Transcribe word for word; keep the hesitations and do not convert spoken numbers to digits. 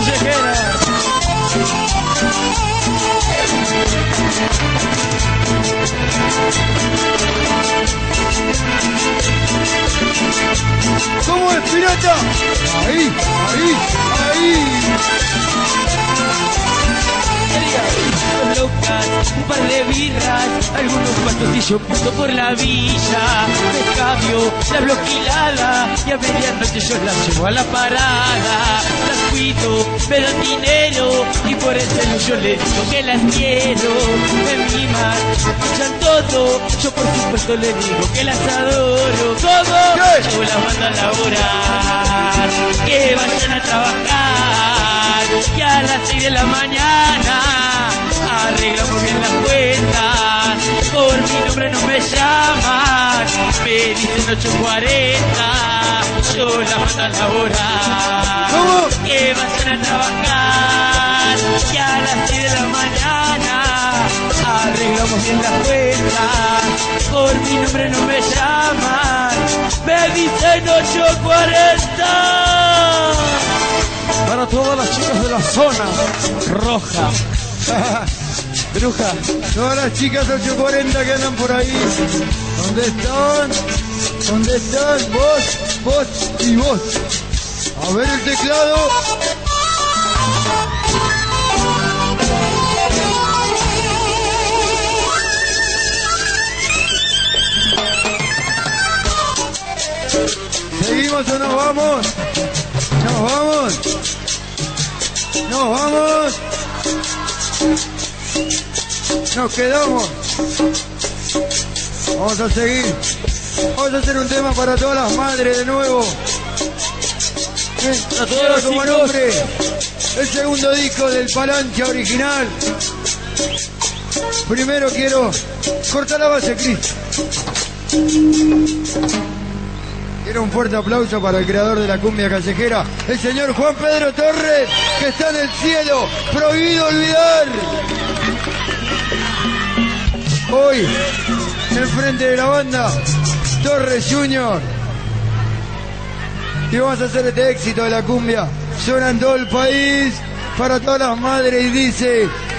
callejera. ¿Cómo es, pirata? Ahí, ahí, ahí. Dos locas, un par de birras, algunos pastotillos puestos por la villa. Me cambio la bloquilada y a medianoche yo las llevo a la parada. Las cuido, me dan dinero y por el celu yo les digo que las quiero. Me miman, me escuchan todo, yo por supuesto les digo que las adoro. ¿Cómo? Yo las mando a laburar, que vayan a trabajar y a las seis de la mañana arreglamos bien las cuentas. Por mi nombre no me llaman, me dicen ocho cuarenta, yo la mando a laborar. ¿Cómo? Que vayan a trabajar y a las seis de la mañana arreglamos bien las cuentas. Por mi nombre no me llaman, me dicen ocho cuarenta. Para todas las chicas de la zona roja. Bruja. Todas las chicas ocho cuarenta que andan por ahí. ¿Dónde están? ¿Dónde están? Vos, vos y vos. A ver el teclado. ¿Seguimos o nos vamos? ¿Nos vamos? ¿Nos vamos? Nos quedamos. Vamos a seguir. Vamos a hacer un tema para todas las madres de nuevo. ¿Eh? Para todos los como chicos. nombre el segundo disco del Palancha original. Primero quiero cortar la base, Cris. Quiero un fuerte aplauso para el creador de la cumbia callejera, el señor Juan Pedro Torres, que está en el cielo. Prohibido olvidar. Hoy, enfrente de la banda, Torres junior Y vamos a hacer este éxito de la cumbia. Suena en todo el país, para todas las madres, y dice...